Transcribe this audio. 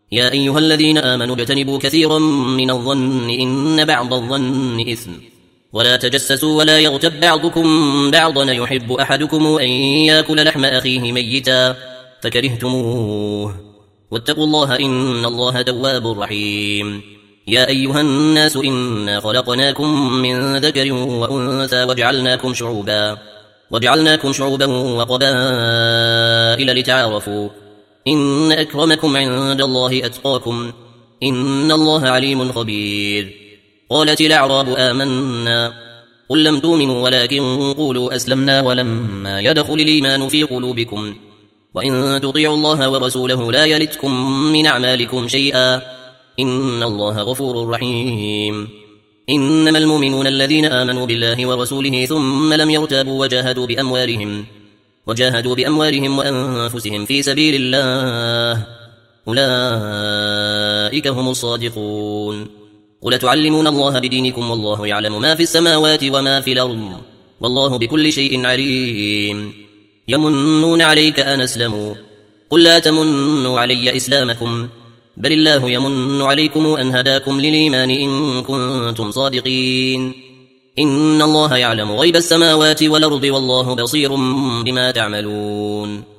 يا أيها الذين آمنوا اجتنبوا كثيرا من الظن إن بعض الظن إثم ولا تجسسوا ولا يغتب بعضكم بعضا يحب أحدكم أن يأكل لحم أخيه ميتا فكرهتموه واتقوا الله إن الله تواب رحيم. يا أيها الناس إنا خلقناكم من ذكر وأنثى وجعلناكم شعوبا وقبائل لتعارفوا إن أكرمكم عند الله أتقاكم إن الله عليم خبير. قالت الأعراب آمنا قل لم تؤمنوا ولكن قولوا أسلمنا ولما يدخل الإيمان في قلوبكم وإن تطيعوا الله ورسوله لا يلتكم من أعمالكم شيئا إن الله غفور رحيم. إنما المؤمنون الذين آمنوا بالله ورسوله ثم لم يرتابوا وجاهدوا بأموالهم وأنفسهم في سبيل الله أولئك هم الصادقون. قل تعلمون الله بدينكم والله يعلم ما في السماوات وما في الأرض والله بكل شيء عليم. يمنون عليك أن أسلموا قل لا تمنوا علي إسلامكم بل الله يمن عليكم أن هداكم للإيمان إن كنتم صادقين. إن الله يعلم غيب السماوات والأرض والله بصير بما تعملون.